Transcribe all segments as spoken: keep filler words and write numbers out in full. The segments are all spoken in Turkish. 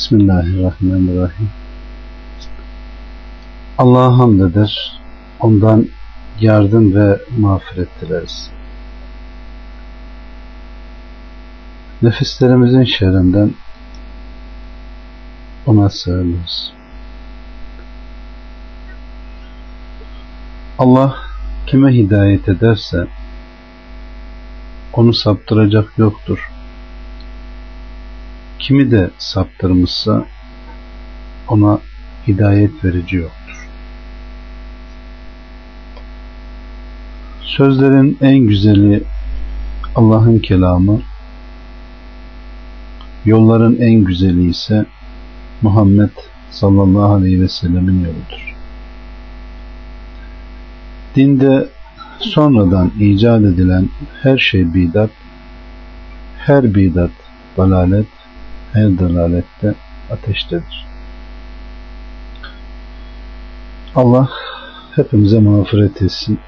Bismillahirrahmanirrahim. Allah'a hamd eder, ondan yardım ve mağfiret dileriz. Nefislerimizin şerrinden ona sığınırız. Allah kime hidayet ederse onu saptıracak yoktur. Kimi de saptırmışsa ona hidayet verici yoktur. Sözlerin en güzeli Allah'ın kelamı, yolların en güzeli ise Muhammed sallallahu aleyhi ve sellemin yoludur. Dinde sonradan icat edilen her şey bidat, her bidat dalalet, her dalalette ateştedir. Allah hepimize mağfiret etsin.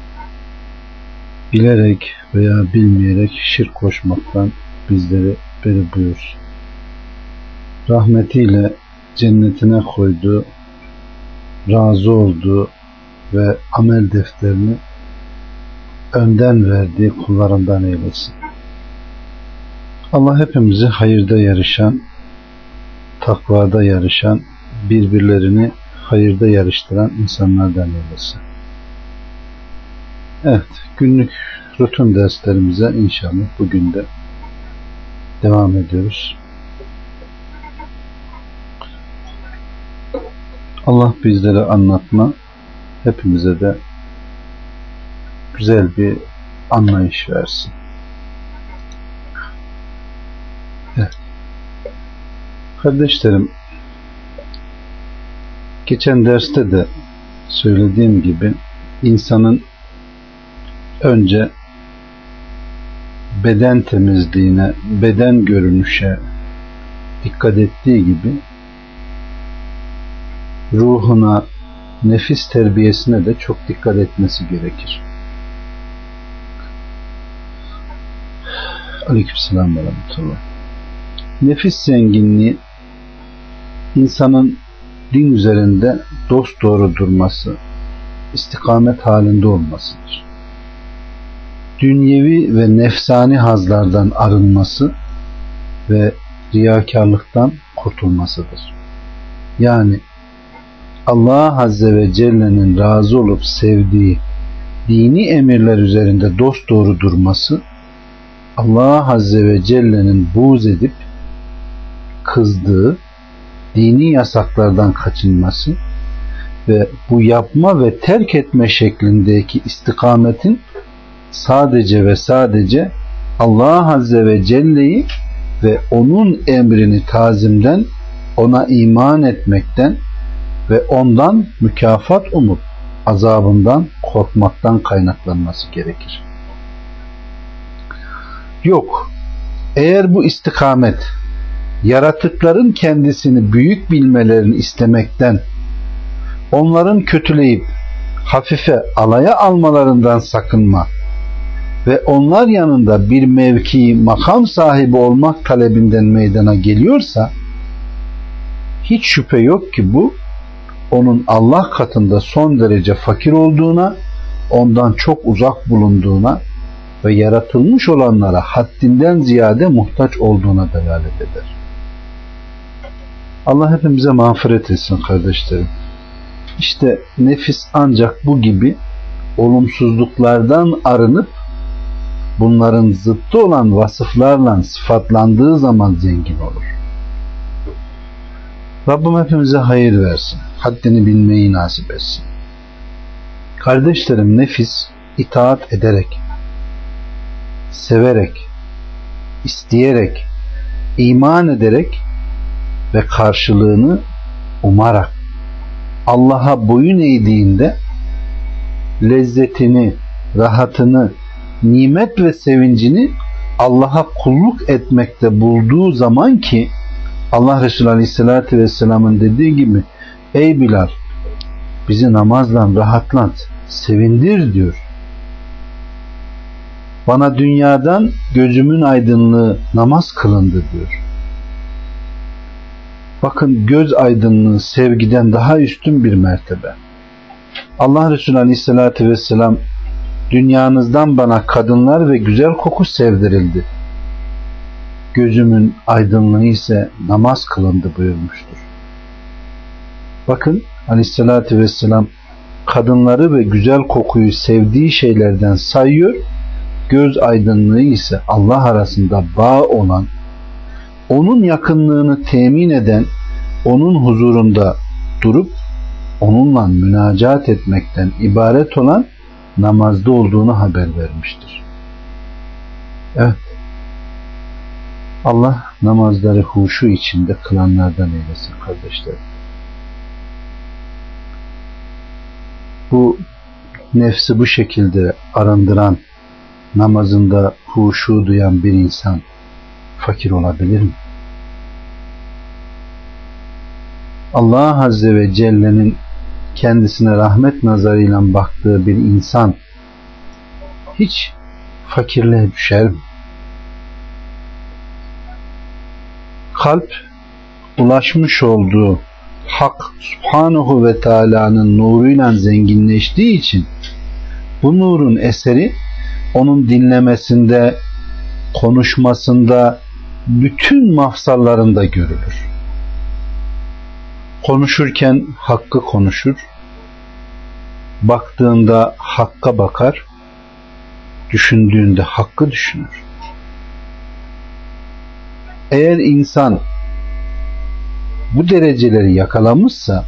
Bilerek veya bilmeyerek şirk koşmaktan bizleri beri buyursun. Rahmetiyle cennetine koyduğu, razı olduğu ve amel defterini önden verdiği kullarından eylesin. Allah hepimizi hayırda yarışan, takvada yarışan, birbirlerini hayırda yarıştıran insanlardan eylesin. Evet, günlük rutin derslerimize inşallah bugün de devam ediyoruz. Allah bizlere anlatma, hepimize de güzel bir anlayış versin. Evet. Kardeşlerim, geçen derste de söylediğim gibi insanın önce beden temizliğine, beden görünüşe dikkat ettiği gibi ruhuna, nefis terbiyesine de çok dikkat etmesi gerekir. Aleykümselam ve rahmetullah. Nefis zenginliği insanın din üzerinde dosdoğru durması, istikamet halinde olmasıdır. Dünyevi ve nefsani hazlardan arınması ve riyakarlıktan kurtulmasıdır. Yani Allah Azze ve Celle'nin razı olup sevdiği dini emirler üzerinde dosdoğru durması, Allah Azze ve Celle'nin buğz edip kızdığı dini yasaklardan kaçınması ve bu yapma ve terk etme şeklindeki istikametin sadece ve sadece Allah Azze ve Celle'yi ve onun emrini tazimden, ona iman etmekten ve ondan mükafat umup azabından korkmaktan kaynaklanması gerekir. Yok, eğer bu istikamet yaratıkların kendisini büyük bilmelerini istemekten, onların kötüleyip hafife alaya almalarından sakınma ve onlar yanında bir mevki, makam sahibi olmak talebinden meydana geliyorsa, hiç şüphe yok ki bu, onun Allah katında son derece fakir olduğuna, ondan çok uzak bulunduğuna ve yaratılmış olanlara haddinden ziyade muhtaç olduğuna delalet eder. Allah hepimize mağfiret etsin kardeşlerim. İşte nefis ancak bu gibi olumsuzluklardan arınıp bunların zıttı olan vasıflarla sıfatlandığı zaman zengin olur. Rabbim hepimize hayır versin. Haddini bilmeyi nasip etsin. Kardeşlerim, nefis itaat ederek, severek, isteyerek, iman ederek ve karşılığını umarak Allah'a boyun eğdiğinde lezzetini, rahatını, nimet ve sevincini Allah'a kulluk etmekte bulduğu zaman ki Allah Resulü Aleyhisselatü Vesselam'ın dediği gibi ey Bilal, bizi namazla rahatlat, sevindir diyor. Bana dünyadan gözümün aydınlığı namaz kılındı diyor. Bakın, göz aydınlığı sevgiden daha üstün bir mertebe. Allah Resulü Aleyhisselatü Vesselam, dünyanızdan bana kadınlar ve güzel koku sevdirildi, gözümün aydınlığı ise namaz kılındı buyurmuştur. Bakın, Aleyhisselatü Vesselam kadınları ve güzel kokuyu sevdiği şeylerden sayıyor, göz aydınlığı ise Allah arasında bağ olan, onun yakınlığını temin eden, onun huzurunda durup onunla münacat etmekten ibaret olan namazda olduğunu haber vermiştir. Evet, Allah namazları huşu içinde kılanlardan eylesin kardeşlerim. Bu nefsi bu şekilde arındıran, namazında huşu duyan bir insan fakir olabilir mi? Allah Azze ve Celle'nin kendisine rahmet nazarıyla baktığı bir insan hiç fakirliğe düşer mi? Kalp ulaşmış olduğu Hak Subhanahu ve Teala'nın nuruyla zenginleştiği için bu nurun eseri onun dinlemesinde, konuşmasında, bütün mafsallarında görülür. Konuşurken hakkı konuşur, baktığında hakka bakar, düşündüğünde hakkı düşünür. Eğer insan bu dereceleri yakalamışsa,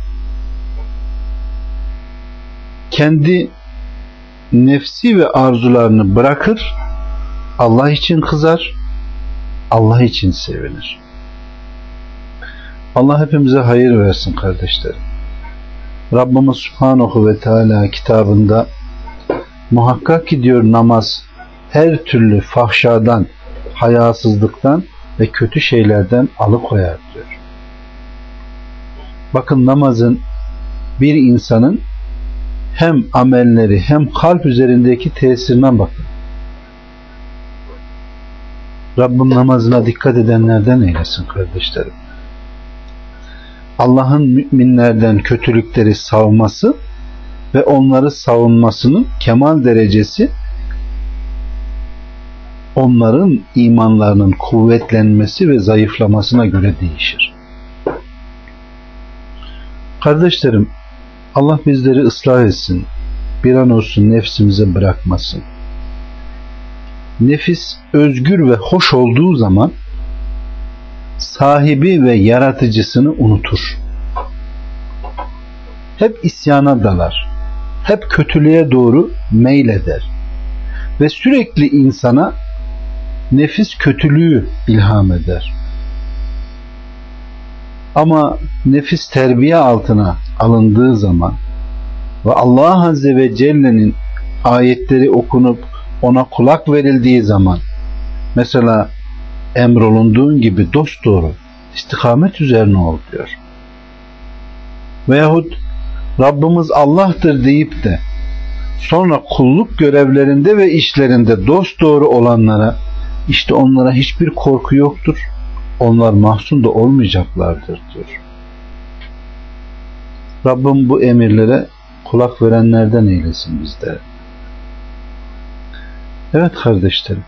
kendi nefsi ve arzularını bırakır, Allah için kızar, Allah için sevinir. Allah hepimize hayır versin kardeşlerim. Rabbimiz Subhanahu ve Teala kitabında muhakkak ki diyor, namaz her türlü fahşadan, hayasızlıktan ve kötü şeylerden alıkoyar diyor. Bakın, namazın bir insanın hem amelleri hem kalp üzerindeki tesirine bakın. Rabbim namazına dikkat edenlerden eylesin kardeşlerim. Allah'ın müminlerden kötülükleri savması ve onları savunmasının kemal derecesi onların imanlarının kuvvetlenmesi ve zayıflamasına göre değişir. Kardeşlerim, Allah bizleri ıslah etsin, bir an olsun nefsimize bırakmasın. Nefis özgür ve hoş olduğu zaman sahibi ve yaratıcısını unutur. Hep isyana dalar, hep kötülüğe doğru meyleder ve sürekli insana nefis kötülüğü ilham eder. Ama nefis terbiye altına alındığı zaman ve Allah Azze ve Celle'nin ayetleri okunup ona kulak verildiği zaman, mesela emrolunduğun gibi dosdoğru istikamet üzerine ol diyor. Veyahut Rabbimiz Allah'tır deyip de sonra kulluk görevlerinde ve işlerinde dosdoğru olanlara, işte onlara hiçbir korku yoktur. Onlar mahzun da olmayacaklardır diyor. Rabbim bu emirlere kulak verenlerden eylesin bizleri. Evet kardeşlerim,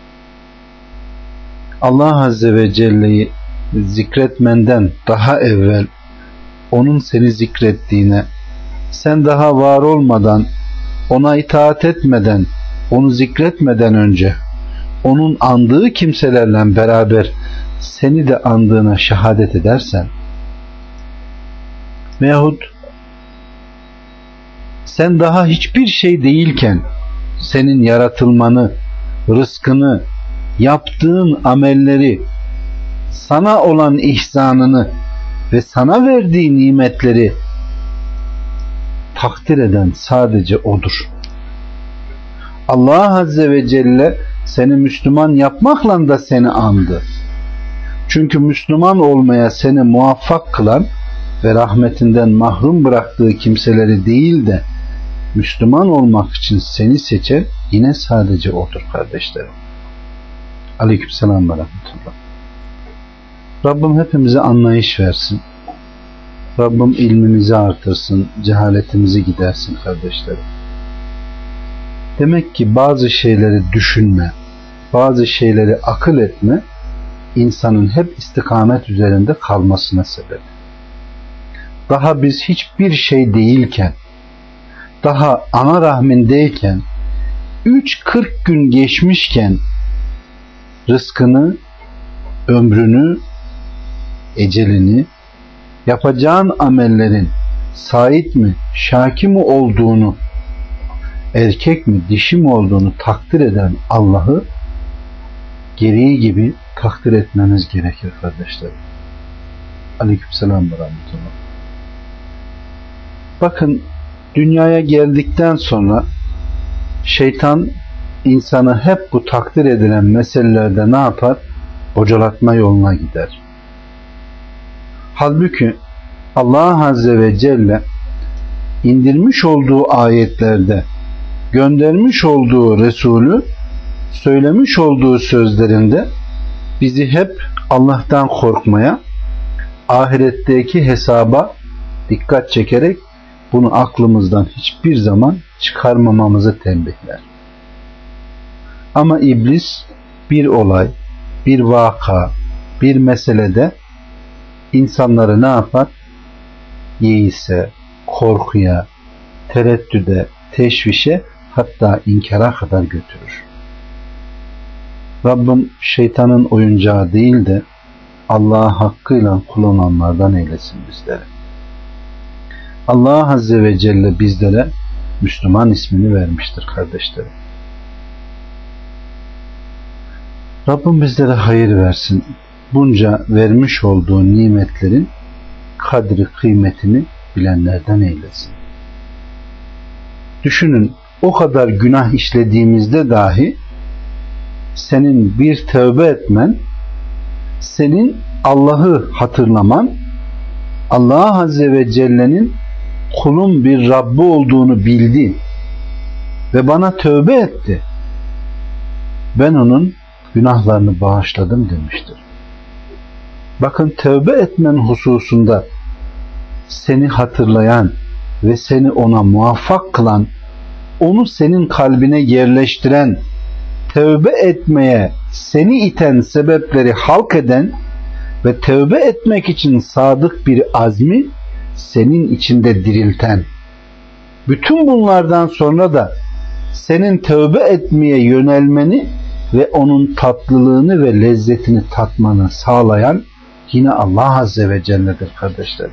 Allah Azze ve Celle'yi zikretmenden daha evvel onun seni zikrettiğine, sen daha var olmadan, ona itaat etmeden, onu zikretmeden önce onun andığı kimselerle beraber seni de andığına şehadet edersen, veyahut sen daha hiçbir şey değilken senin yaratılmanı, rızkını, yaptığın amelleri, sana olan ihsanını ve sana verdiği nimetleri takdir eden sadece O'dur. Allah Azze ve Celle seni Müslüman yapmakla da seni andı. Çünkü Müslüman olmaya seni muvaffak kılan ve rahmetinden mahrum bıraktığı kimseleri değil de Müslüman olmak için seni seçen yine sadece O'dur kardeşlerim. Aleykümselam ve rahmetullah. Rabbim hepimize anlayış versin. Rabbim ilmimizi artırsın, cehaletimizi gidersin kardeşlerim. Demek ki bazı şeyleri düşünme, bazı şeyleri akıl etme, insanın hep istikamet üzerinde kalmasına sebep. Daha biz hiçbir şey değilken, daha ana rahmindeyken, üç kırk gün geçmişken rızkını, ömrünü, ecelini, yapacağın amellerin sait mi, şaki mi olduğunu, erkek mi, dişi mi olduğunu takdir eden Allah'ı gereği gibi takdir etmemiz gerekir kardeşlerim. Aleykümselam ve rahmetullah. Bakın, dünyaya geldikten sonra şeytan insanı hep bu takdir edilen meselelerde ne yapar? Bocalatma yoluna gider. Halbuki Allah Azze ve Celle indirmiş olduğu ayetlerde, göndermiş olduğu Resulü, söylemiş olduğu sözlerinde bizi hep Allah'tan korkmaya, ahiretteki hesaba dikkat çekerek bunu aklımızdan hiçbir zaman çıkarmamamızı tembihler. Ama iblis bir olay, bir vaka, bir meselede insanları ne yapar? Yeise, korkuya, tereddüde, teşvişe, hatta inkara kadar götürür. Rabbim şeytanın oyuncağı değil de Allah'a hakkıyla kullananlardan eylesin bizleri. Allah Azze ve Celle bizlere Müslüman ismini vermiştir kardeşlerim. Rabbim bizlere hayır versin. Bunca vermiş olduğu nimetlerin kadri kıymetini bilenlerden eylesin. Düşünün, o kadar günah işlediğimizde dahi senin bir tövbe etmen, senin Allah'ı hatırlaman, Allah Azze ve Celle'nin kulun bir Rabbi olduğunu bildi ve bana tövbe etti, ben onun günahlarını bağışladım demiştir. Bakın, tövbe etmen hususunda seni hatırlayan ve seni ona muvaffak kılan, onu senin kalbine yerleştiren, tövbe etmeye seni iten sebepleri halk eden ve tövbe etmek için sadık bir azmi senin içinde dirilten, bütün bunlardan sonra da senin tövbe etmeye yönelmeni ve onun tatlılığını ve lezzetini tatmanı sağlayan yine Allah Azze ve Celle'dir kardeşlerim.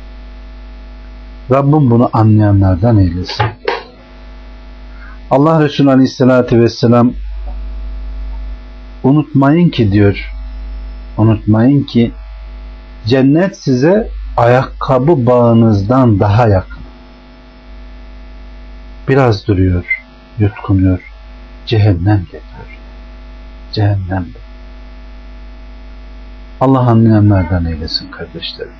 Rabbim bunu anlayanlardan eylesin. Allah Resulü Aleyhisselatü Vesselam unutmayın ki diyor, unutmayın ki cennet size ayakkabı bağınızdan daha yakın. Biraz duruyor, yutkunuyor, cehennem geliyor. Cehennemde. Allah anlayanlardan eylesin kardeşlerim.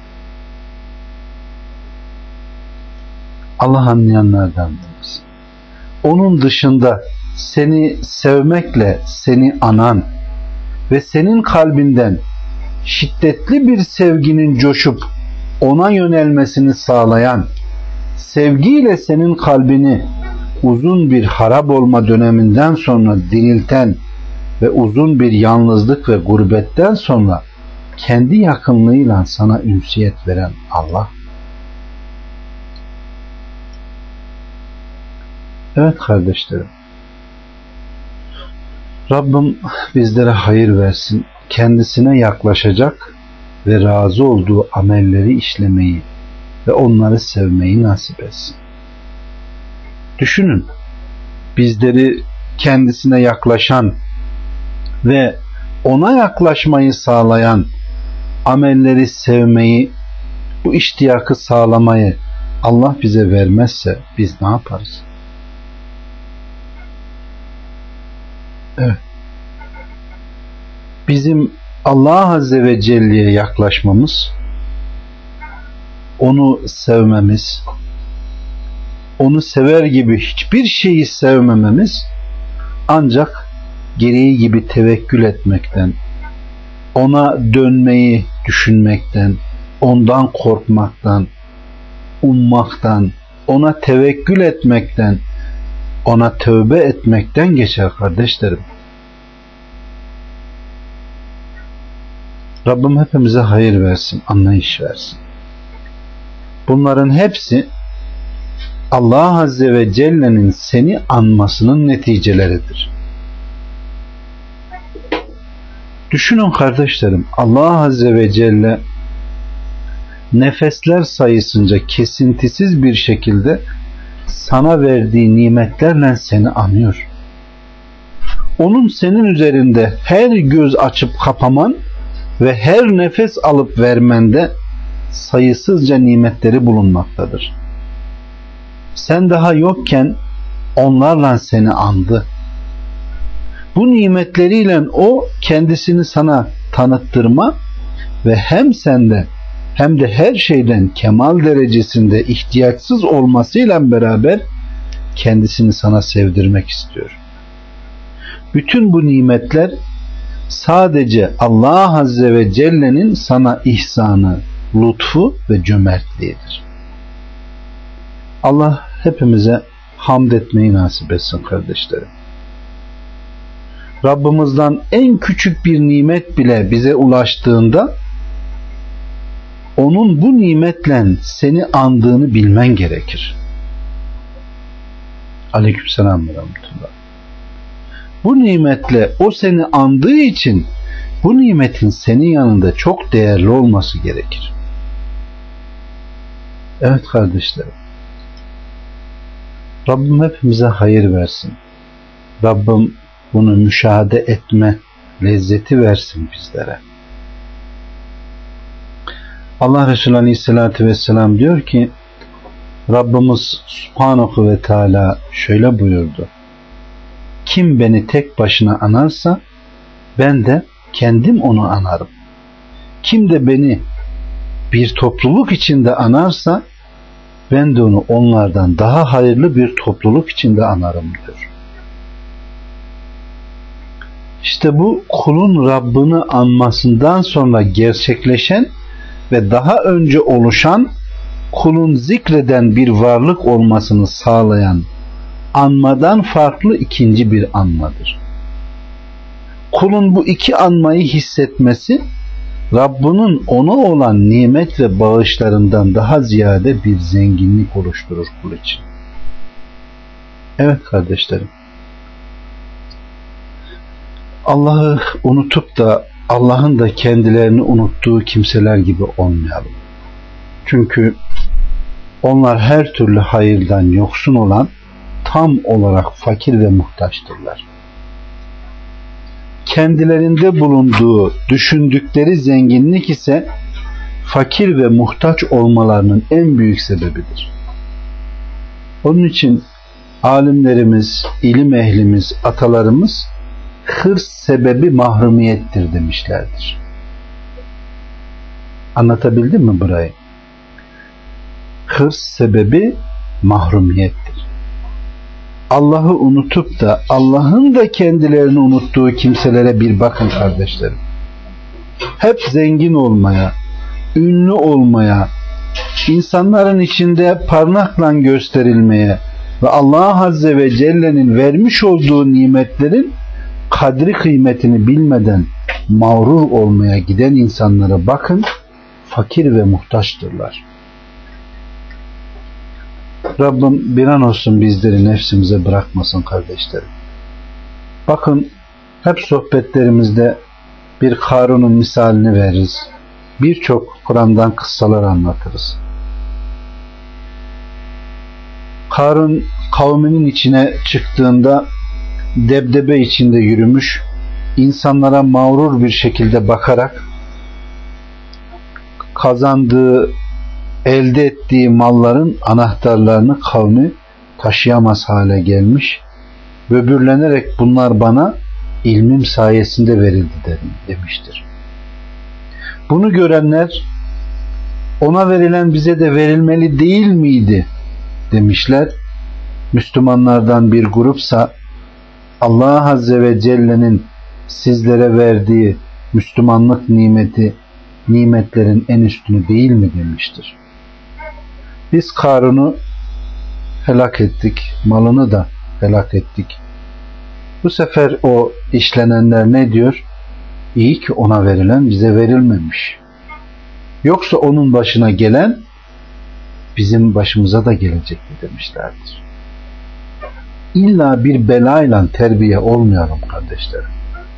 Allah anlayanlardan eylesin. Onun dışında seni sevmekle seni anan ve senin kalbinden şiddetli bir sevginin coşup ona yönelmesini sağlayan, sevgiyle senin kalbini uzun bir harap olma döneminden sonra dirilten ve uzun bir yalnızlık ve gurbetten sonra kendi yakınlığıyla sana ünsiyet veren Allah. Evet kardeşlerim, Rabbim bizlere hayır versin, kendisine yaklaşacak ve razı olduğu amelleri işlemeyi ve onları sevmeyi nasip etsin. Düşünün, bizleri kendisine yaklaşan ve ona yaklaşmayı sağlayan amelleri sevmeyi, bu iştiyakı sağlamayı Allah bize vermezse biz ne yaparız? Evet. Bizim Allah Azze ve Celle'ye yaklaşmamız, onu sevmemiz, onu sever gibi hiçbir şeyi sevmememiz ancak gereği gibi tevekkül etmekten, ona dönmeyi düşünmekten, ondan korkmaktan, ummaktan, ona tevekkül etmekten, ona tövbe etmekten geçer kardeşlerim. Rabbim hepimize hayır versin, anlayış versin. Bunların hepsi Allah Azze ve Celle'nin seni anmasının neticeleridir. Düşünün kardeşlerim, Allah Azze ve Celle nefesler sayısınca kesintisiz bir şekilde sana verdiği nimetlerle seni anıyor. Onun senin üzerinde her göz açıp kapaman ve her nefes alıp vermende sayısızca nimetleri bulunmaktadır. Sen daha yokken onlarla seni andı. Bu nimetleriyle o kendisini sana tanıttırma ve hem sende hem de her şeyden kemal derecesinde ihtiyaçsız olmasıyla beraber kendisini sana sevdirmek istiyor. Bütün bu nimetler sadece Allah Azze ve Celle'nin sana ihsanı, lütfu ve cömertliğidir. Allah hepimize hamd etmeyi nasip etsin kardeşlerim. Rabbimizden en küçük bir nimet bile bize ulaştığında onun bu nimetle seni andığını bilmen gerekir. Aleykümselam ve rahmetullah. Bu nimetle o seni andığı için bu nimetin senin yanında çok değerli olması gerekir. Evet kardeşlerim. Rabbim hepimize hayır versin. Rabbim bunu müşahede etme lezzeti versin bizlere. Allah Resulü Aleyhisselatü Vesselam diyor ki Rabbimiz Subhanahu ve Teala şöyle buyurdu. Kim beni tek başına anarsa ben de kendim onu anarım. Kim de beni bir topluluk içinde anarsa ben de onu onlardan daha hayırlı bir topluluk içinde anarım diyor. İşte bu kulun Rabbini anmasından sonra gerçekleşen ve daha önce oluşan kulun zikreden bir varlık olmasını sağlayan anmadan farklı ikinci bir anmadır. Kulun bu iki anmayı hissetmesi Rabbinin ona olan nimet ve bağışlarından daha ziyade bir zenginlik oluşturur kul için. Evet kardeşlerim. Allah'ı unutup da Allah'ın da kendilerini unuttuğu kimseler gibi olmayalım. Çünkü onlar her türlü hayırdan yoksun olan tam olarak fakir ve muhtaçtırlar. Kendilerinde bulunduğu, düşündükleri zenginlik ise fakir ve muhtaç olmalarının en büyük sebebidir. Onun için alimlerimiz, ilim ehlimiz, atalarımız hırs sebebi mahrumiyettir demişlerdir. Anlatabildim mi burayı? Hırs sebebi mahrumiyettir. Allah'ı unutup da Allah'ın da kendilerini unuttuğu kimselere bir bakın kardeşlerim. Hep zengin olmaya, ünlü olmaya, insanların içinde parmakla gösterilmeye ve Allah Azze ve Celle'nin vermiş olduğu nimetlerin kadri kıymetini bilmeden mağrur olmaya giden insanlara bakın, fakir ve muhtaçtırlar. Rabbim bir an olsun bizleri nefsimize bırakmasın kardeşlerim. Bakın hep sohbetlerimizde bir Karun'un misalini veririz. Birçok Kur'an'dan kıssalar anlatırız. Karun kavminin içine çıktığında debdebe içinde yürümüş, insanlara mağrur bir şekilde bakarak kazandığı, elde ettiği malların anahtarlarını kavmi taşıyamaz hale gelmiş, böbürlenerek bunlar bana ilmim sayesinde verildi demiştir. Bunu görenler ona verilen bize de verilmeli değil miydi demişler. Müslümanlardan bir grupsa Allah Azze ve Celle'nin sizlere verdiği Müslümanlık nimeti nimetlerin en üstünü değil mi demiştir. Biz Karun'u helak ettik, malını da helak ettik. Bu sefer o işlenenler ne diyor? İyi ki ona verilen bize verilmemiş. Yoksa onun başına gelen bizim başımıza da gelecekti demişlerdir. İlla bir belayla terbiye olmayalım kardeşlerim.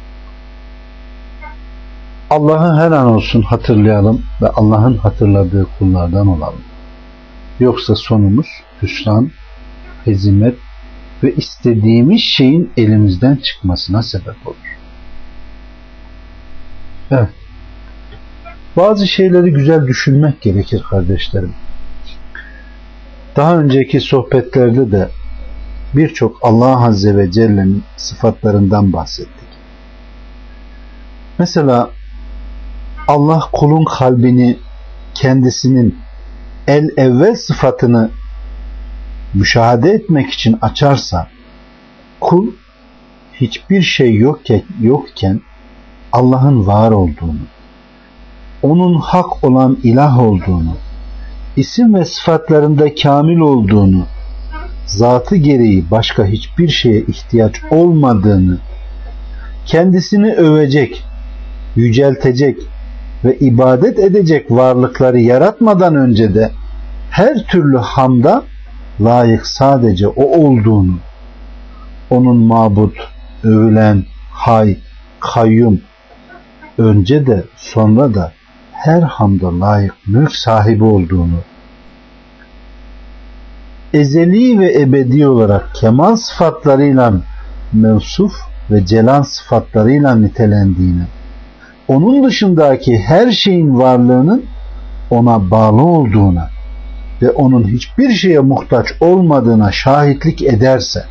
Allah'ı her an olsun hatırlayalım ve Allah'ın hatırladığı kullardan olalım. Yoksa sonumuz hüsran, hezimet ve istediğimiz şeyin elimizden çıkmasına sebep olur. Evet. Bazı şeyleri güzel düşünmek gerekir kardeşlerim. Daha önceki sohbetlerde de birçok Allah Azze ve Celle'nin sıfatlarından bahsettik. Mesela Allah kulun kalbini kendisinin el evvel sıfatını müşahede etmek için açarsa, kul hiçbir şey yokken, yokken Allah'ın var olduğunu, onun hak olan ilah olduğunu, isim ve sıfatlarında kamil olduğunu, zatı gereği başka hiçbir şeye ihtiyaç olmadığını, kendisini övecek, yüceltecek ve ibadet edecek varlıkları yaratmadan önce de her türlü hamda layık sadece o olduğunu, onun mabut, övülen, hay, kayyum, önce de sonra da her hamda layık mülk sahibi olduğunu, ezeli ve ebedi olarak kemal sıfatlarıyla mevsuf ve celal sıfatlarıyla nitelendiğini, onun dışındaki her şeyin varlığının ona bağlı olduğuna ve onun hiçbir şeye muhtaç olmadığına şahitlik ederse,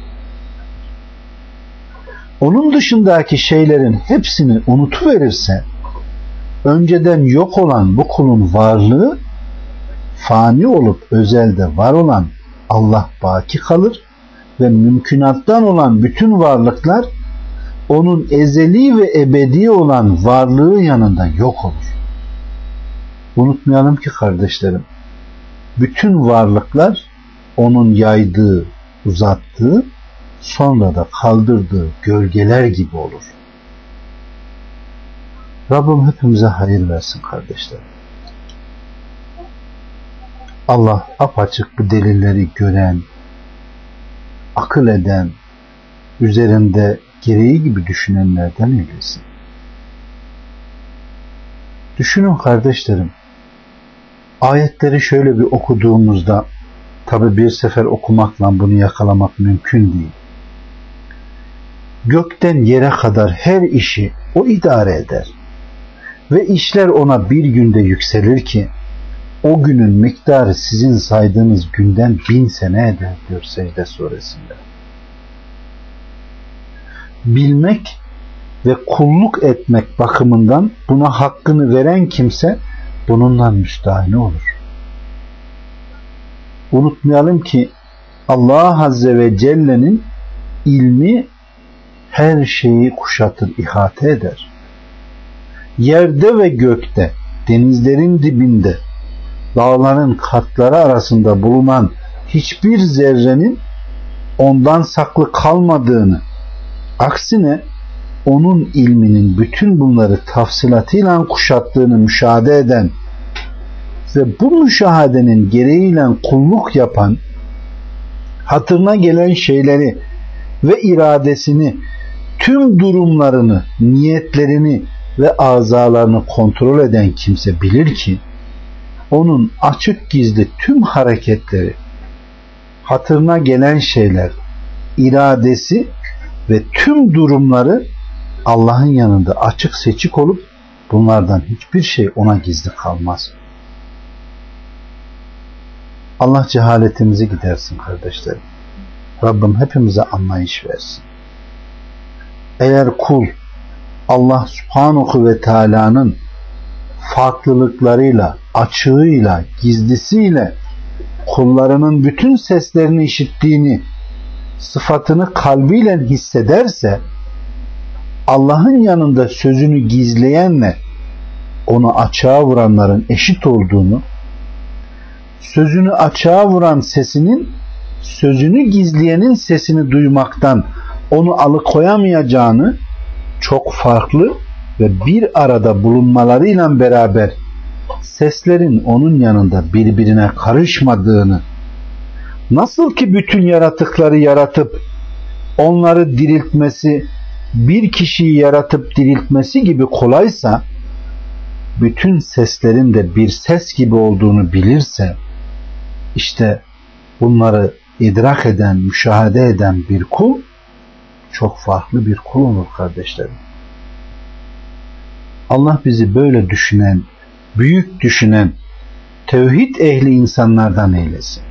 onun dışındaki şeylerin hepsini unutuverirse, önceden yok olan bu kulun varlığı, fani olup özelde var olan Allah baki kalır ve mümkünattan olan bütün varlıklar onun ezeli ve ebedi olan varlığı yanında yok olur. Unutmayalım ki kardeşlerim, bütün varlıklar onun yaydığı, uzattığı, sonra da kaldırdığı gölgeler gibi olur. Rabbim hepimize hayır versin kardeşlerim. Allah apaçık bu delilleri gören, akıl eden, üzerinde gereği gibi düşünenlerden eylesin. Düşünün kardeşlerim, ayetleri şöyle bir okuduğumuzda, tabi bir sefer okumakla bunu yakalamak mümkün değil. Gökten yere kadar her işi o idare eder ve işler ona bir günde yükselir ki o günün miktarı sizin saydığınız günden bin sene eder diyor Secde suresinde. Bilmek ve kulluk etmek bakımından buna hakkını veren kimse bununla müstahane olur. Unutmayalım ki Allah Azze ve Celle'nin ilmi her şeyi kuşatır, ihate eder. Yerde ve gökte, denizlerin dibinde, dağların katları arasında bulunan hiçbir zerrenin ondan saklı kalmadığını, aksine onun ilminin bütün bunları tafsilatıyla kuşattığını müşahede eden ve bu müşahedenin gereğiyle kulluk yapan, hatırına gelen şeyleri ve iradesini, tüm durumlarını, niyetlerini ve azalarını kontrol eden kimse bilir ki onun açık gizli tüm hareketleri, hatırına gelen şeyler, iradesi ve tüm durumları Allah'ın yanında açık seçik olup bunlardan hiçbir şey ona gizli kalmaz. Allah cehaletimizi gidersin kardeşlerim. Rabbim hepimize anlayış versin. Eğer kul Allah Subhanahu ve Teala'nın farklılıklarıyla, açığıyla, gizlisiyle kullarının bütün seslerini işittiğini, sıfatını kalbiyle hissederse, Allah'ın yanında sözünü gizleyenle onu açığa vuranların eşit olduğunu, sözünü açığa vuran sesinin sözünü gizleyenin sesini duymaktan onu alıkoyamayacağını, çok farklı ve bir arada bulunmalarıyla beraber seslerin onun yanında birbirine karışmadığını, nasıl ki bütün yaratıkları yaratıp onları diriltmesi bir kişiyi yaratıp diriltmesi gibi kolaysa, bütün seslerin de bir ses gibi olduğunu bilirse, işte bunları idrak eden, müşahede eden bir kul çok farklı bir kul olur kardeşlerim. Allah bizi böyle düşünen, büyük düşünen, tevhid ehli insanlardan eylesin.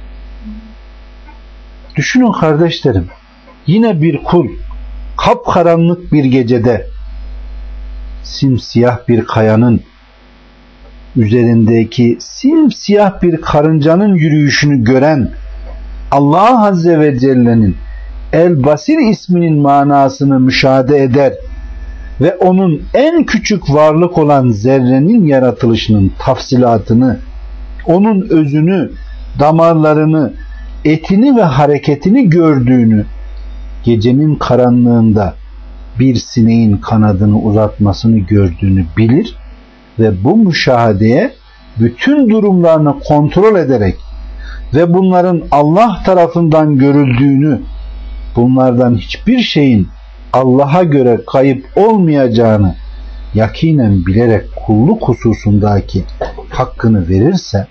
Düşünün kardeşlerim, yine bir kul kapkaranlık bir gecede simsiyah bir kayanın üzerindeki simsiyah bir karıncanın yürüyüşünü gören Allah Azze ve Celle'nin El Basir isminin manasını müşahede eder ve onun en küçük varlık olan zerrenin yaratılışının tafsilatını, onun özünü, damarlarını, etini ve hareketini gördüğünü, gecenin karanlığında bir sineğin kanadını uzatmasını gördüğünü bilir ve bu müşahedeye bütün durumlarını kontrol ederek ve bunların Allah tarafından görüldüğünü, bunlardan hiçbir şeyin Allah'a göre kayıp olmayacağını yakinen bilerek kulluk hususundaki hakkını verirse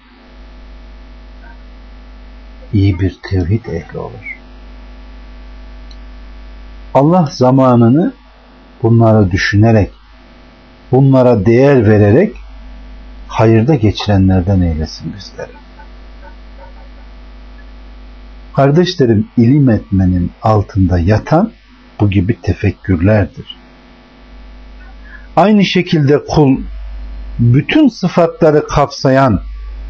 iyi bir tevhid ehli olur. Allah zamanını bunları düşünerek, bunlara değer vererek hayırda geçirenlerden eylesin bizleri. Kardeşlerim, ilim etmenin altında yatan bu gibi tefekkürlerdir. Aynı şekilde kul bütün sıfatları kapsayan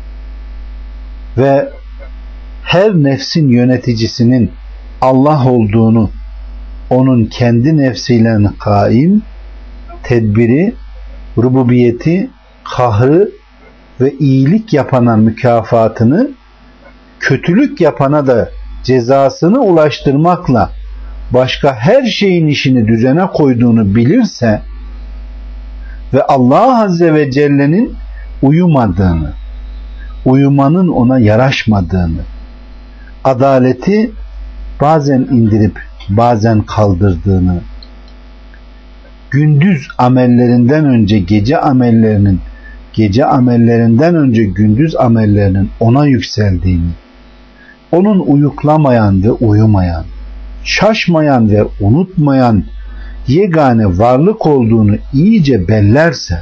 ve her nefsin yöneticisinin Allah olduğunu, onun kendi nefsiyle kaim, tedbiri, rububiyeti, kahrı ve iyilik yapana mükafatını, kötülük yapana da cezasını ulaştırmakla başka her şeyin işini düzene koyduğunu bilirse ve Allah Azze ve Celle'nin uyumadığını, uyumanın ona yaraşmadığını, adaleti bazen indirip bazen kaldırdığını, gündüz amellerinden önce gece amellerinin, gece amellerinden önce gündüz amellerinin ona yükseldiğini, onun uyuklamayan ve uyumayan, şaşmayan ve unutmayan yegane varlık olduğunu iyice bellerse,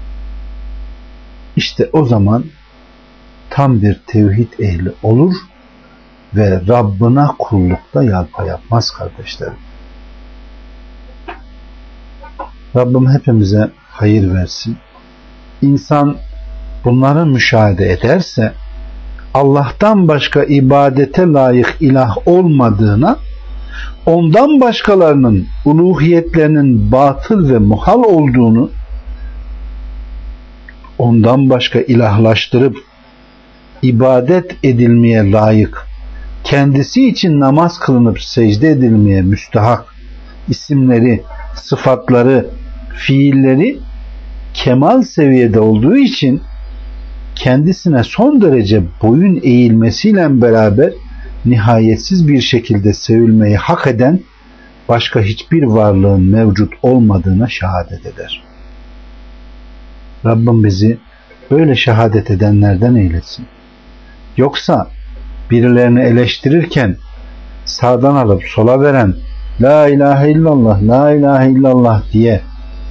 işte o zaman tam bir tevhid ehli olur ve Rabbına kullukta yalpa yapmaz kardeşlerim. Rabbim hepimize hayır versin. İnsan bunları müşahede ederse, Allah'tan başka ibadete layık ilah olmadığına, ondan başkalarının uluhiyetlerinin batıl ve muhal olduğunu, ondan başka ilahlaştırıp ibadet edilmeye layık, kendisi için namaz kılınıp secde edilmeye müstahak isimleri, sıfatları, fiilleri kemal seviyede olduğu için kendisine son derece boyun eğilmesiyle beraber nihayetsiz bir şekilde sevilmeyi hak eden başka hiçbir varlığın mevcut olmadığına şehadet eder. Rabbim bizi böyle şehadet edenlerden eylesin. Yoksa birilerini eleştirirken sağdan alıp sola veren La ilahe illallah, La ilahe illallah diye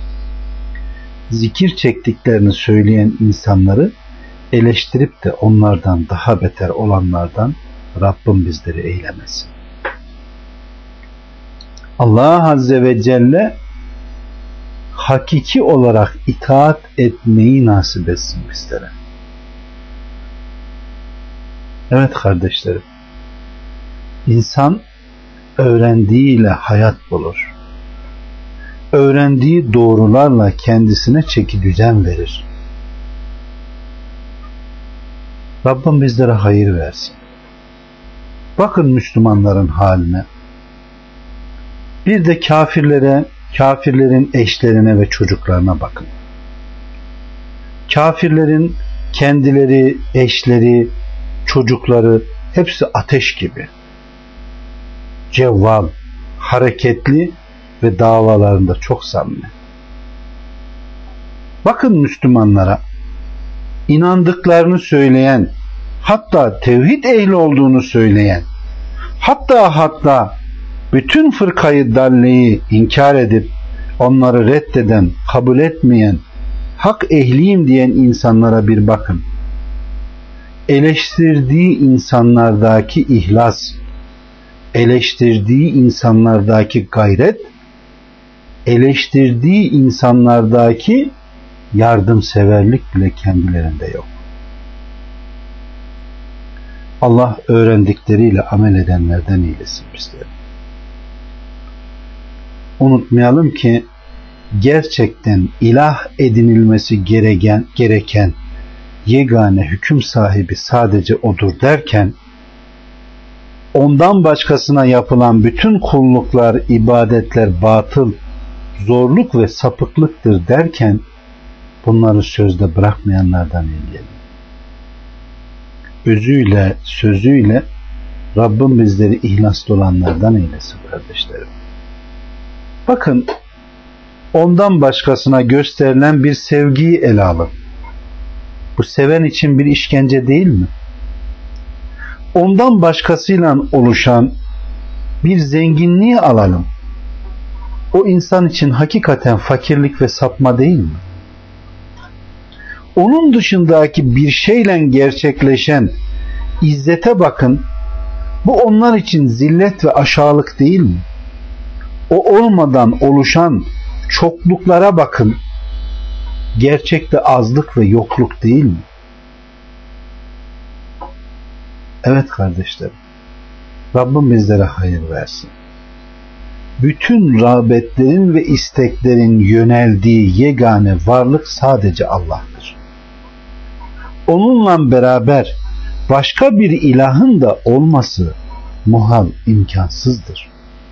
zikir çektiklerini söyleyen insanları eleştirip de onlardan daha beter olanlardan Rabbim bizleri eylemesin. Allah Azze ve Celle hakiki olarak itaat etmeyi nasip etsin bizlere. Evet kardeşlerim, insan öğrendiğiyle hayat bulur. Öğrendiği doğrularla kendisine çeki düzen verir. Rabbim bizlere hayır versin. Bakın Müslümanların haline. Bir de kafirlere, kafirlerin eşlerine ve çocuklarına bakın. Kafirlerin kendileri, eşleri, çocukları hepsi ateş gibi. Cevval, hareketli ve davalarında çok samimi. Bakın Müslümanlara, inandıklarını söyleyen, hatta tevhid ehli olduğunu söyleyen, hatta hatta bütün fırkayı dalleyi inkar edip onları reddeden, kabul etmeyen, hak ehliyim diyen insanlara bir bakın. Eleştirdiği insanlardaki ihlas, eleştirdiği insanlardaki gayret, eleştirdiği insanlardaki yardımseverlik bile kendilerinde yok. Allah öğrendikleriyle amel edenlerden eylesin bizleri. Unutmayalım ki gerçekten ilah edinilmesi gereken, gereken yegane hüküm sahibi sadece odur derken, ondan başkasına yapılan bütün kulluklar, ibadetler batıl, zorluk ve sapıklıktır derken, bunları sözde bırakmayanlardan eyleyelim. Özüyle, sözüyle Rabbim bizleri ihlaslı olanlardan eylesin kardeşlerim. Bakın, ondan başkasına gösterilen bir sevgiyi ele alın. Bu seven için bir işkence değil mi? Ondan başkasıyla oluşan bir zenginliği alalım. O insan için hakikaten fakirlik ve sapma değil mi? Onun dışındaki bir şeyle gerçekleşen izzete bakın. Bu onlar için zillet ve aşağılık değil mi? O olmadan oluşan çokluklara bakın. Gerçekte azlık ve yokluk değil mi? Evet kardeşlerim. Rabbim bizlere hayır versin. Bütün rağbetlerin ve isteklerin yöneldiği yegane varlık sadece Allah'tır. Onunla beraber başka bir ilahın da olması muhal, imkansızdır.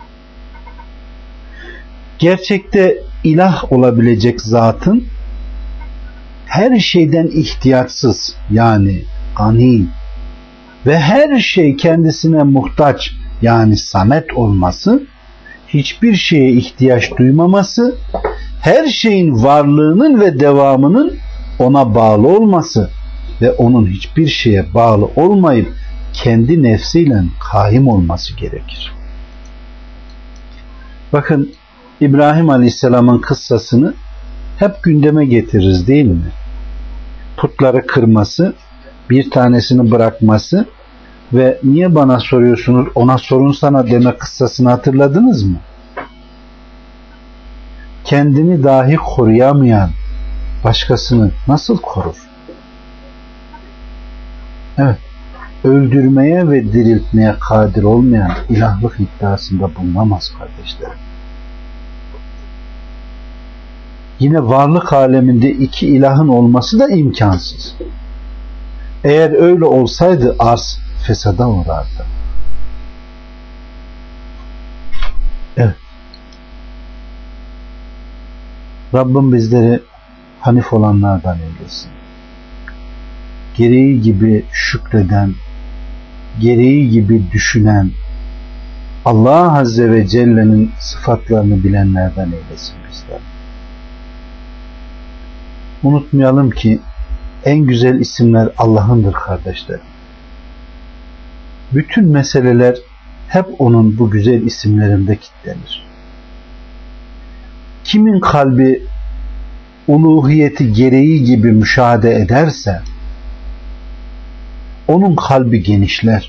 Gerçekte ilah olabilecek zatın her şeyden ihtiyaçsız, yani gani ve her şey kendisine muhtaç, yani samet olması, hiçbir şeye ihtiyaç duymaması, her şeyin varlığının ve devamının ona bağlı olması ve onun hiçbir şeye bağlı olmayıp kendi nefsiyle kaim olması gerekir. Bakın, İbrahim Aleyhisselam'ın kıssasını hep gündeme getiririz değil mi? Putları kırması, bir tanesini bırakması ve niye bana soruyorsunuz, ona sorun sana deme kıssasını hatırladınız mı? Kendini dahi koruyamayan başkasını nasıl korur? Evet, öldürmeye ve diriltmeye kadir olmayan ilahlık iddiasında bulunamaz kardeşlerim. Yine varlık aleminde iki ilahın olması da imkansız. Eğer öyle olsaydı arz fesada uğrardı. Evet. Rabbim bizleri hanif olanlardan eylesin. Gereği gibi şükreden, gereği gibi düşünen, Allah Azze ve Celle'nin sıfatlarını bilenlerden eylesin bizleri. Unutmayalım ki en güzel isimler Allah'ındır kardeşlerim. Bütün meseleler hep onun bu güzel isimlerinde kilitlenir. Kimin kalbi uluhiyeti gereği gibi müşahede ederse onun kalbi genişler.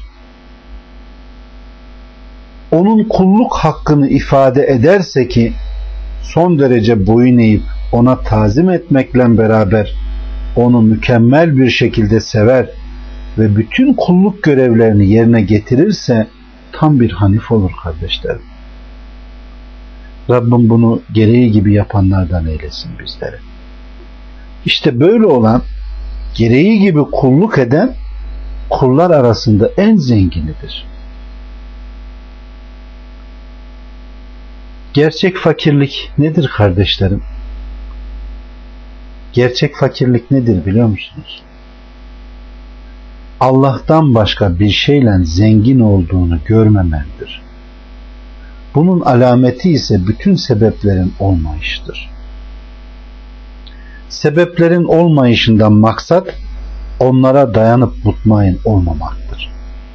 Onun kulluk hakkını ifade ederse ki son derece boyun eğip ona tazim etmekle beraber onu mükemmel bir şekilde sever ve bütün kulluk görevlerini yerine getirirse tam bir hanif olur kardeşlerim. Rabbim bunu gereği gibi yapanlardan eylesin bizleri. İşte böyle olan, gereği gibi kulluk eden kullar arasında en zenginidir. Gerçek fakirlik nedir kardeşlerim? Gerçek fakirlik nedir biliyor musunuz? Allah'tan başka bir şeyle zengin olduğunu görmemendir. Bunun alameti ise bütün sebeplerin olmayışıdır. Sebeplerin olmayışından maksat onlara dayanıp mutmain olmamaktır.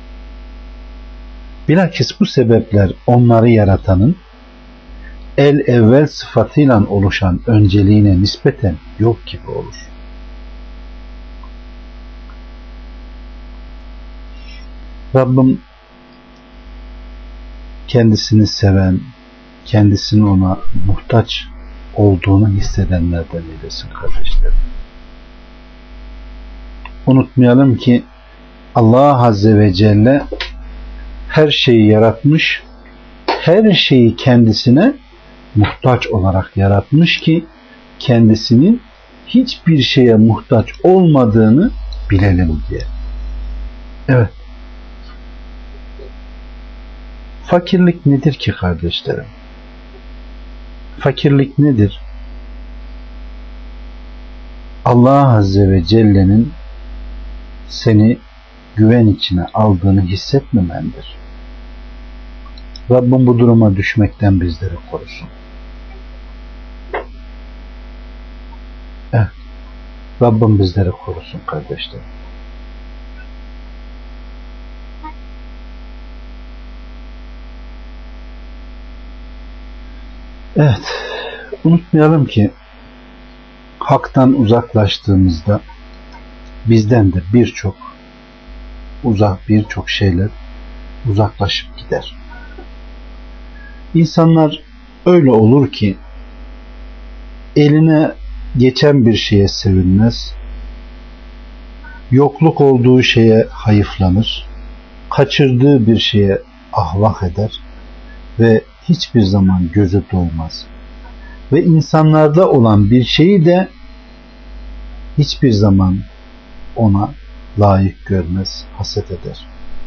Bilakis bu sebepler onları yaratanın el evvel sıfatıyla oluşan önceliğine nispeten yok gibi olur. Rabbim kendisini seven, kendisinin ona muhtaç olduğunu hissedenlerden eylesin kardeşlerim. Unutmayalım ki Allah Azze ve Celle her şeyi yaratmış, her şeyi kendisine muhtaç olarak yaratmış ki kendisinin hiçbir şeye muhtaç olmadığını bilelim diye. Evet. Fakirlik nedir ki kardeşlerim? Fakirlik nedir? Allah Azze ve Celle'nin seni güven içine aldığını hissetmemendir. Rabbim bu duruma düşmekten bizleri korusun. Evet. Rabbim bizleri korusun kardeşlerim. Evet. Unutmayalım ki haktan uzaklaştığımızda bizden de birçok uzak birçok şeyler uzaklaşıp gider. İnsanlar öyle olur ki eline geçen bir şeye sevinmez, yokluk olduğu şeye hayıflanır, kaçırdığı bir şeye ahvah eder ve hiçbir zaman gözü doymaz. Ve insanlarda olan bir şeyi de hiçbir zaman ona layık görmez, haset eder.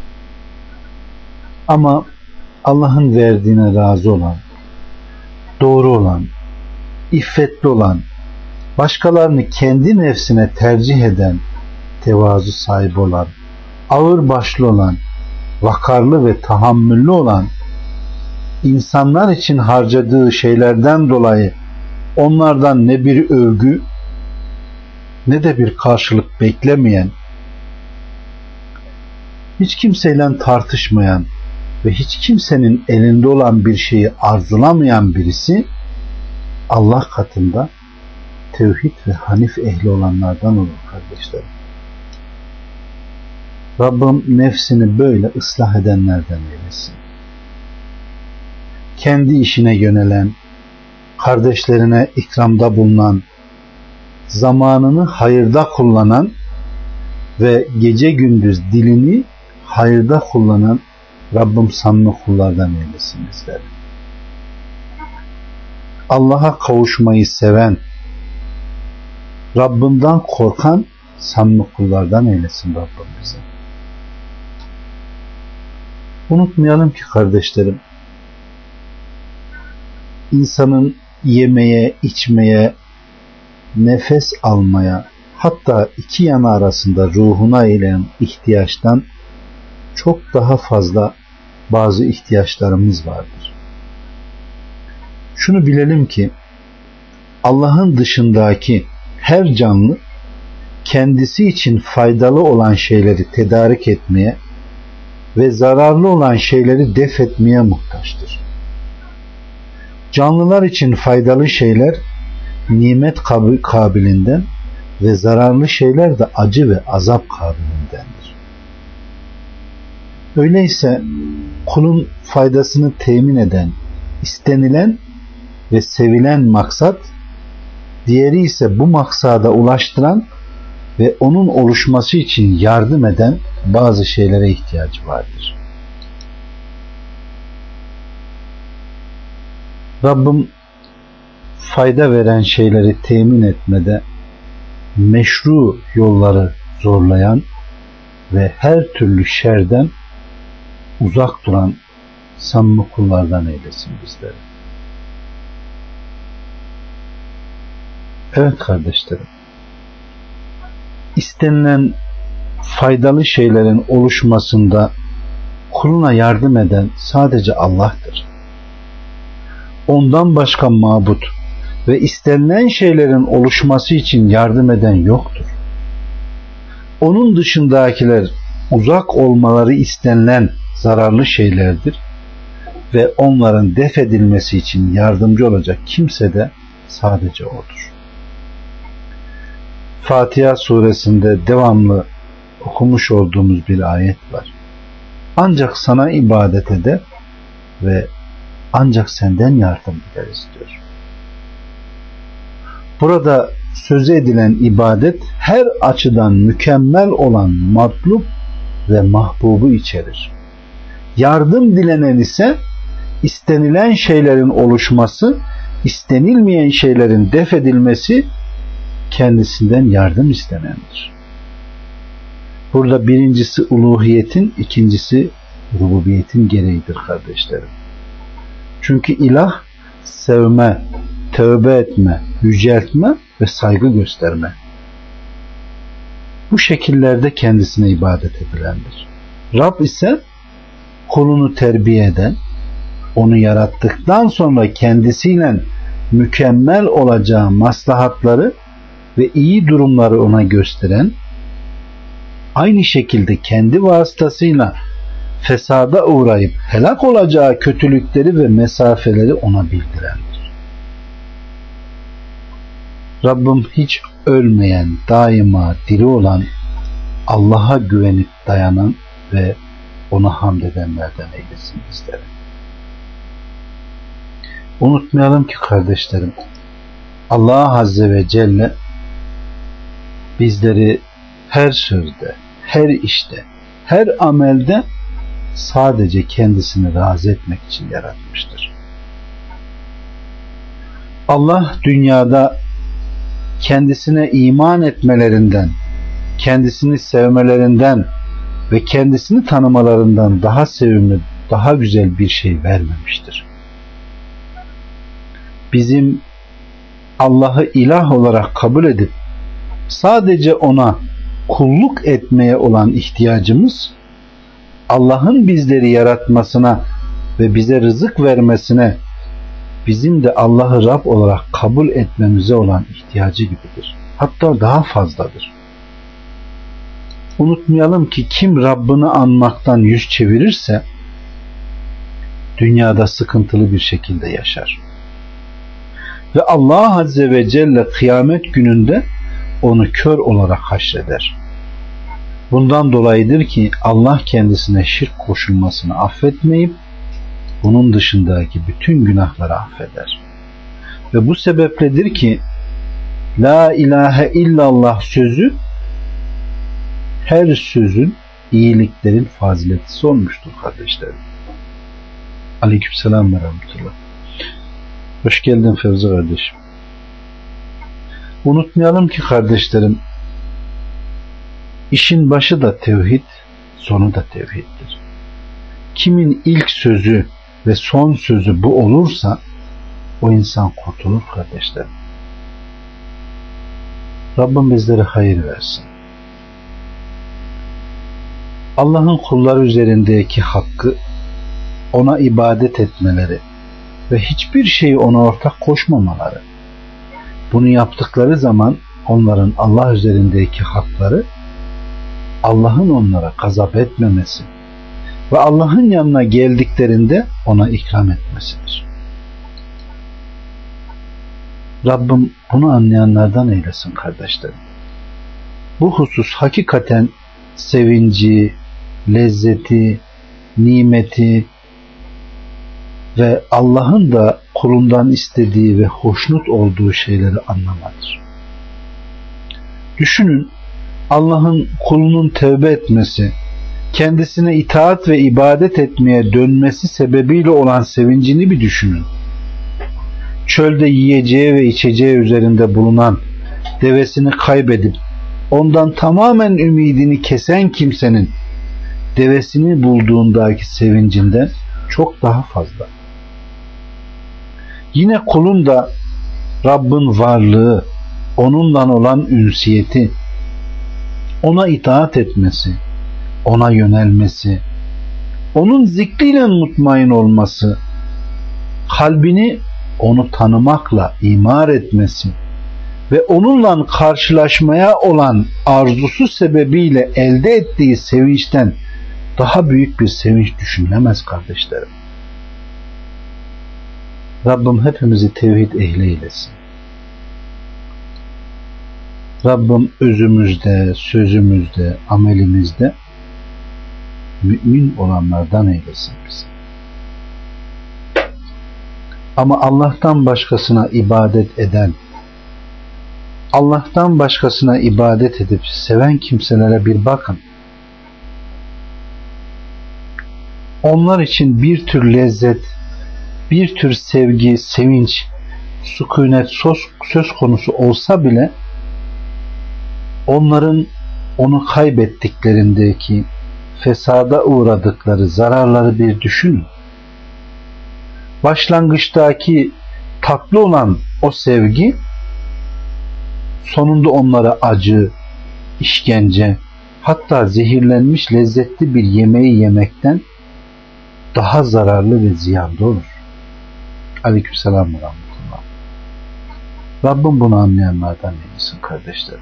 Ama Allah'ın verdiğine razı olan, doğru olan, iffetli olan, başkalarını kendi nefsine tercih eden, tevazu sahibi olan, ağır başlı olan, vakarlı ve tahammüllü olan, insanlar için harcadığı şeylerden dolayı onlardan ne bir övgü ne de bir karşılık beklemeyen, hiç kimseyle tartışmayan ve hiç kimsenin elinde olan bir şeyi arzulamayan birisi Allah katında tevhid ve hanif ehli olanlardan olur kardeşlerim. Rabbim nefsini böyle ıslah edenlerden eylesin. Kendi işine yönelen, kardeşlerine ikramda bulunan, zamanını hayırda kullanan ve gece gündüz dilini hayırda kullanan Rabbim samimi kullardan eylesin bizleri. Allah'a kavuşmayı seven, Rabbinden korkan samimi kullardan eylesin Rabbim bize. Unutmayalım ki kardeşlerim, insanın yemeye, içmeye, nefes almaya, hatta iki yana arasında ruhuna eğilen ihtiyaçtan çok daha fazla bazı ihtiyaçlarımız vardır. Şunu bilelim ki Allah'ın dışındaki her canlı kendisi için faydalı olan şeyleri tedarik etmeye ve zararlı olan şeyleri def etmeye muhtaçtır. Canlılar için faydalı şeyler nimet kabilinden ve zararlı şeyler de acı ve azap kabilindendir. Öyleyse kulun faydasını temin eden, istenilen ve sevilen maksat, diğeri ise bu maksada ulaştıran ve onun oluşması için yardım eden bazı şeylere ihtiyacı vardır. Rabbim fayda veren şeyleri temin etmede meşru yolları zorlayan ve her türlü şerden uzak duran samimi kullardan eylesin bizleri. Evet kardeşlerim, istenilen faydalı şeylerin oluşmasında kuluna yardım eden sadece Allah'tır. Ondan başka mabut ve istenilen şeylerin oluşması için yardım eden yoktur. Onun dışındakiler uzak olmaları istenilen zararlı şeylerdir ve onların def edilmesi için yardımcı olacak kimse de sadece O'dur. Fatiha suresinde devamlı okumuş olduğumuz bir ayet var. Ancak sana ibadet eder ve ancak senden yardım ederiz diyor. Burada söz edilen ibadet her açıdan mükemmel olan matlup ve mahbubu içerir. Yardım dilenen ise istenilen şeylerin oluşması, istenilmeyen şeylerin def edilmesi kendisinden yardım istenendir. Burada birincisi uluhiyetin, ikincisi rububiyetin gereğidir kardeşlerim. Çünkü ilah sevme, tövbe etme, yüceltme ve saygı gösterme. Bu şekillerde kendisine ibadet edilendir. Rab ise kulunu terbiye eden, onu yarattıktan sonra kendisiyle mükemmel olacağı maslahatları ve iyi durumları ona gösteren, aynı şekilde kendi vasıtasıyla fesada uğrayıp helak olacağı kötülükleri ve mesafeleri ona bildirendir. Rabbim hiç ölmeyen, daima diri olan, Allah'a güvenip dayanan ve ona hamd edenlerden eylesin bizleri. Unutmayalım ki kardeşlerim, Allah Azze ve Celle bizleri her sözde, her işte, her amelde sadece kendisini razı etmek için yaratmıştır. Allah dünyada kendisine iman etmelerinden, kendisini sevmelerinden ve kendisini tanımalarından daha sevimli, daha güzel bir şey vermemiştir. Bizim Allah'ı ilah olarak kabul edip sadece ona kulluk etmeye olan ihtiyacımız, Allah'ın bizleri yaratmasına ve bize rızık vermesine bizim de Allah'ı Rab olarak kabul etmemize olan ihtiyacı gibidir. Hatta daha fazladır. Unutmayalım ki kim Rabbini anmaktan yüz çevirirse dünyada sıkıntılı bir şekilde yaşar. Ve Allah Azze ve Celle kıyamet gününde onu kör olarak haşreder. Bundan dolayıdır ki Allah kendisine şirk koşulmasını affetmeyip bunun dışındaki bütün günahları affeder. Ve bu sebepledir ki La ilahe illallah sözü her sözün iyiliklerin faziletisi olmuştur kardeşlerim. Aleykümselam ve rahmetullah. Hoş geldin Fevzi kardeşim. Unutmayalım ki kardeşlerim, işin başı da tevhid, sonu da tevhiddir. Kimin ilk sözü ve son sözü bu olursa o insan kurtulur kardeşlerim. Rabbim bizlere hayır versin. Allah'ın kulları üzerindeki hakkı ona ibadet etmeleri ve hiçbir şeyi ona ortak koşmamaları. Bunu yaptıkları zaman onların Allah üzerindeki hakları Allah'ın onlara gazap etmemesi ve Allah'ın yanına geldiklerinde ona ikram etmesidir. Rabbim bunu anlayanlardan eylesin kardeşlerim. Bu husus hakikaten sevinci, lezzeti, nimeti ve Allah'ın da kulundan istediği ve hoşnut olduğu şeyleri anlamadır. Düşünün, Allah'ın kulunun tövbe etmesi, kendisine itaat ve ibadet etmeye dönmesi sebebiyle olan sevincini bir düşünün. Çölde yiyeceği ve içeceği üzerinde bulunan devesini kaybedip ondan tamamen ümidini kesen kimsenin devesini bulduğundaki sevincinden çok daha fazla. Yine kulun da Rabbin varlığı, onunla olan ünsiyeti, ona itaat etmesi, ona yönelmesi, onun zikriyle mutmain olması, kalbini onu tanımakla imar etmesi ve onunla karşılaşmaya olan arzusu sebebiyle elde ettiği sevinçten daha büyük bir sevinç düşünülemez kardeşlerim. Rabbim hepimizi tevhid ehli eylesin. Rabbim özümüzde, sözümüzde, amelimizde mümin olanlardan eylesin bizi. Ama Allah'tan başkasına ibadet eden, Allah'tan başkasına ibadet edip seven kimselere bir bakın. Onlar için bir tür lezzet, bir tür sevgi, sevinç, sükunet söz, söz konusu olsa bile onların onu kaybettiklerindeki fesada uğradıkları zararları bir düşünün. Başlangıçtaki tatlı olan o sevgi sonunda onlara acı, işkence, hatta zehirlenmiş lezzetli bir yemeği yemekten daha zararlı ve ziyanlı olur. Aleykümselam ve rahmetullah. Rabbim bunu anlayanlardan eylesin kardeşlerim.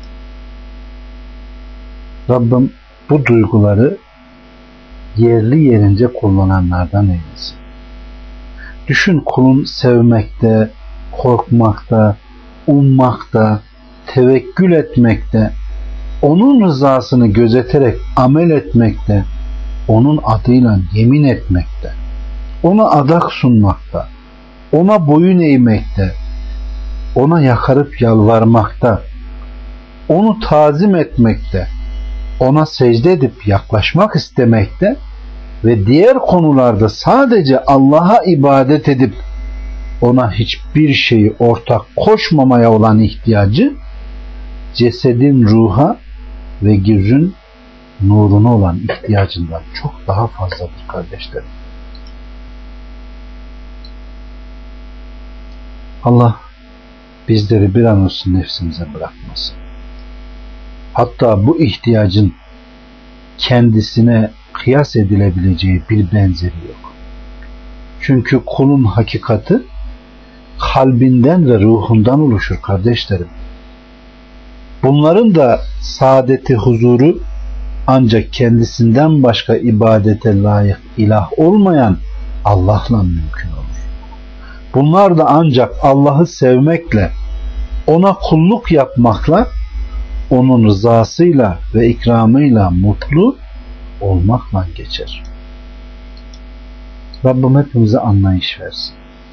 Rabbim bu duyguları yerli yerince kullananlardan eylesin. Düşün, kulun sevmekte, korkmakta, ummakta, tevekkül etmekte, onun rızasını gözeterek amel etmekte, onun adıyla yemin etmekte, ona adak sunmakta, ona boyun eğmekte, ona yakarıp yalvarmakta, onu tazim etmekte, ona secde edip yaklaşmak istemekte ve diğer konularda sadece Allah'a ibadet edip ona hiçbir şeyi ortak koşmamaya olan ihtiyacı cesedin ruha ve gözün nuruna olan ihtiyacından çok daha fazladır kardeşlerim. Allah bizleri bir an olsun nefsimize bırakmasın. Hatta bu ihtiyacın kendisine kıyas edilebileceği bir benzeri yok. Çünkü kulun hakikati kalbinden ve ruhundan oluşur kardeşlerim. Bunların da saadeti, huzuru ancak kendisinden başka ibadete layık ilah olmayan Allah'la mümkün olur. Bunlar da ancak Allah'ı sevmekle, ona kulluk yapmakla, onun rızasıyla ve ikramıyla mutlu olmakla geçer. Rabbim hepimize anlayış versin.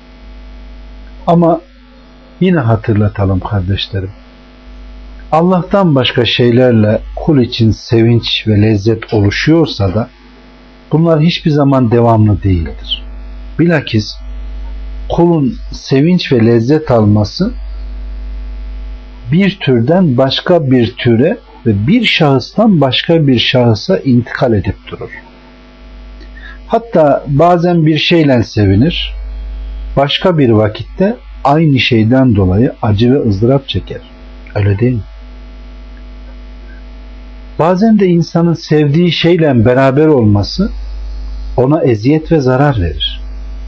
Ama yine hatırlatalım kardeşlerim. Allah'tan başka şeylerle kul için sevinç ve lezzet oluşuyorsa da bunlar hiçbir zaman devamlı değildir. Bilakis kulun sevinç ve lezzet alması bir türden başka bir türe ve bir şahıstan başka bir şahısa intikal edip durur. Hatta bazen bir şeyle sevinir, başka bir vakitte aynı şeyden dolayı acı ve ızdırap çeker. Öyle değil mi? Bazen de insanın sevdiği şeyle beraber olması ona eziyet ve zarar verir.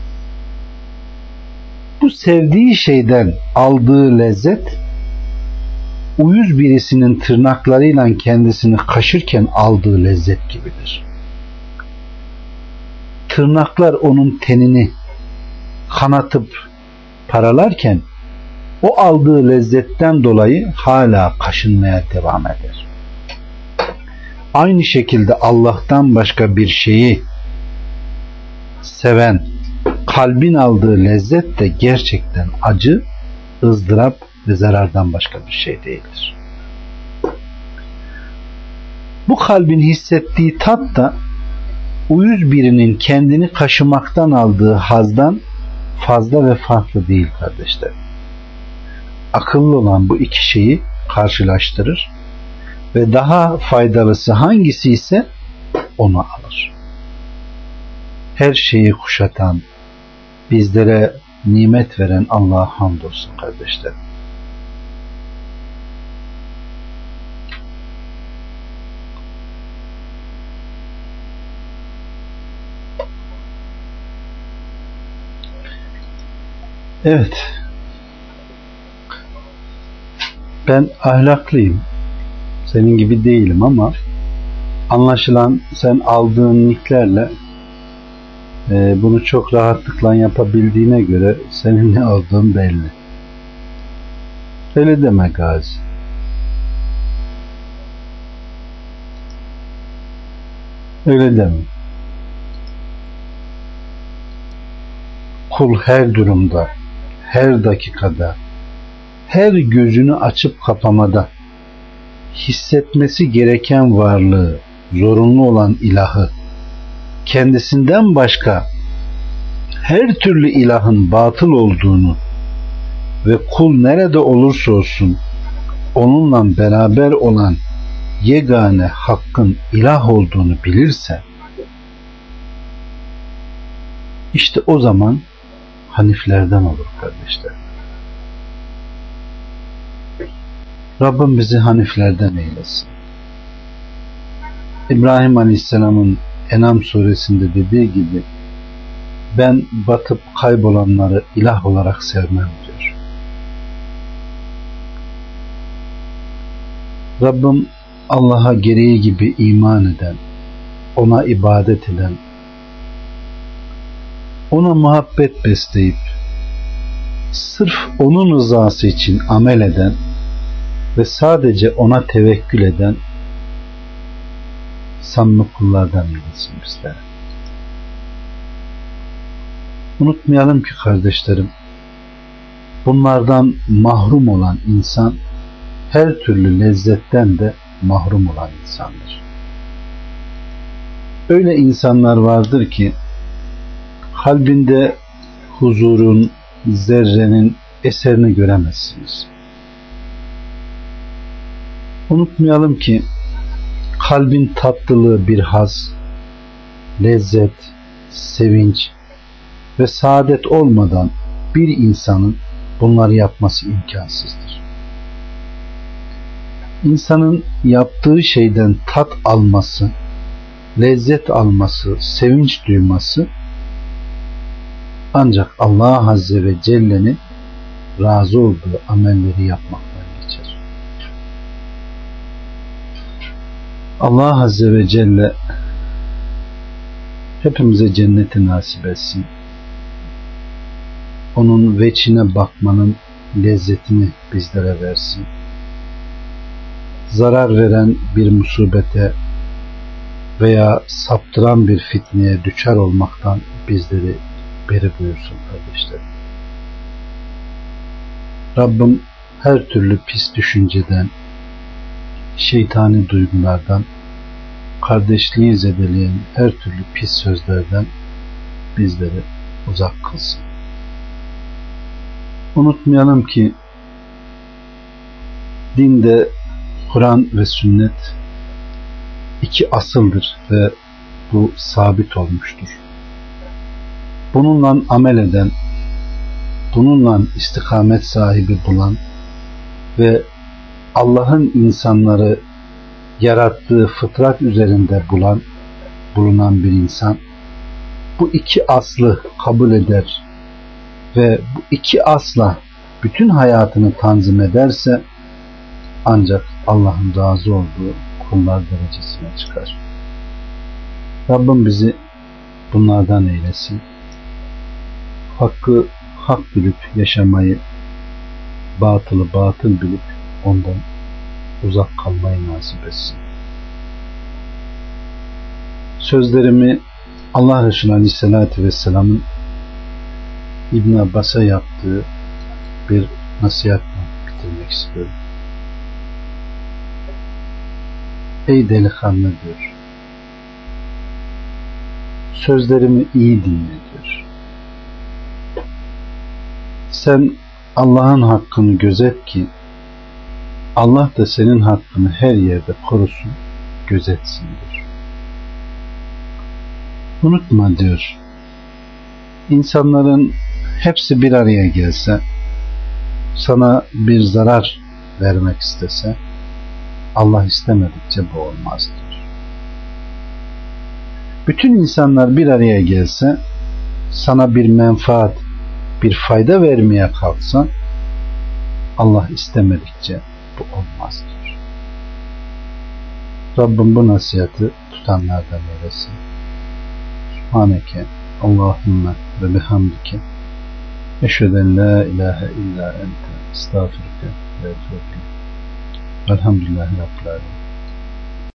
Bu sevdiği şeyden aldığı lezzet uyuz birisinin tırnaklarıyla kendisini kaşırken aldığı lezzet gibidir. Tırnaklar onun tenini kanatıp paralarken o aldığı lezzetten dolayı hala kaşınmaya devam eder. Aynı şekilde Allah'tan başka bir şeyi seven kalbin aldığı lezzet de gerçekten acı, ızdırap ve zarardan başka bir şey değildir. Bu kalbin hissettiği tat da uyuz birinin kendini kaşımaktan aldığı hazdan fazla ve farklı değil kardeşler. Akıllı olan bu iki şeyi karşılaştırır ve daha faydalısı hangisi ise onu alır. Her şeyi kuşatan, bizlere nimet veren Allah'a hamdolsun kardeşlerim. Evet, ben ahlaklıyım, senin gibi değilim ama anlaşılan sen aldığın nicklerle e, bunu çok rahatlıkla yapabildiğine göre senin ne olduğun belli. Öyle deme Gazi. Öyle deme. Kul her durumda, her dakikada, her gözünü açıp kapamada hissetmesi gereken varlığı, zorunlu olan ilahı, kendisinden başka her türlü ilahın batıl olduğunu ve kul nerede olursa olsun onunla beraber olan yegane hakkın ilah olduğunu bilirse, işte o zaman Haniflerden olur kardeşler. Rabbim bizi Haniflerden eylesin. İbrahim Aleyhisselam'ın En'am suresinde dediği gibi, ben batıp kaybolanları ilah olarak sevmem diyor. Rabbim Allah'a gereği gibi iman eden, ona ibadet eden, ona muhabbet besleyip sırf onun rızası için amel eden ve sadece ona tevekkül eden samimi kullardan eylesin bizlere. Unutmayalım ki kardeşlerim, bunlardan mahrum olan insan her türlü lezzetten de mahrum olan insandır. Öyle insanlar vardır ki kalbinde huzurun, zerrenin eserini göremezsiniz. Unutmayalım ki kalbin tatlılığı bir haz, lezzet, sevinç ve saadet olmadan bir insanın bunları yapması imkansızdır. İnsanın yaptığı şeyden tat alması, lezzet alması, sevinç duyması ancak Allah Azze ve Celle'nin razı olduğu amelleri yapmaktan geçer. Allah Azze ve Celle hepimize cenneti nasip etsin. Onun veçhine bakmanın lezzetini bizlere versin. Zarar veren bir musibete veya saptıran bir fitneye düçar olmaktan bizleri beri buyursun kardeşlerim. Rabbim her türlü pis düşünceden, şeytani duygulardan, kardeşliği zedeleyen her türlü pis sözlerden bizleri uzak kılsın. Unutmayalım ki dinde Kur'an ve sünnet iki asıldır ve bu sabit olmuştur. Bununla amel eden, bununla istikamet sahibi bulan ve Allah'ın insanları yarattığı fıtrat üzerinde bulan, bulunan bir insan bu iki aslı kabul eder ve bu iki asla bütün hayatını tanzim ederse ancak Allah'ın razı olduğu kullar derecesine çıkar. Rabbim bizi bunlardan eylesin. Hakkı hak bilip yaşamayı, batılı batıl bilip ondan uzak kalmayı nasip etsin. Sözlerimi Allah Resulü Aleyhisselatü Vesselam'ın İbn Abbas'a yaptığı bir nasihatle bitirmek istiyorum. Ey delikanlı diyor, sözlerimi iyi dinle diyor. Sen Allah'ın hakkını gözet ki Allah da senin hakkını her yerde korusun, gözetsin diyor. Unutma diyor, insanların hepsi bir araya gelse, sana bir zarar vermek istese, Allah istemedikçe bu olmaz diyor. Bütün insanlar bir araya gelse, sana bir menfaat, bir fayda vermeye kalksa, Allah istemedikçe bu olmaz diyor. Rabbim bu nasihati tutanlardan eylesin. Subhaneke Allahümme ve bihamdike eşheden la ilahe illa ente estağfirüke ve etûbü ileyk. Elhamdülillahi Rabbil âlemin.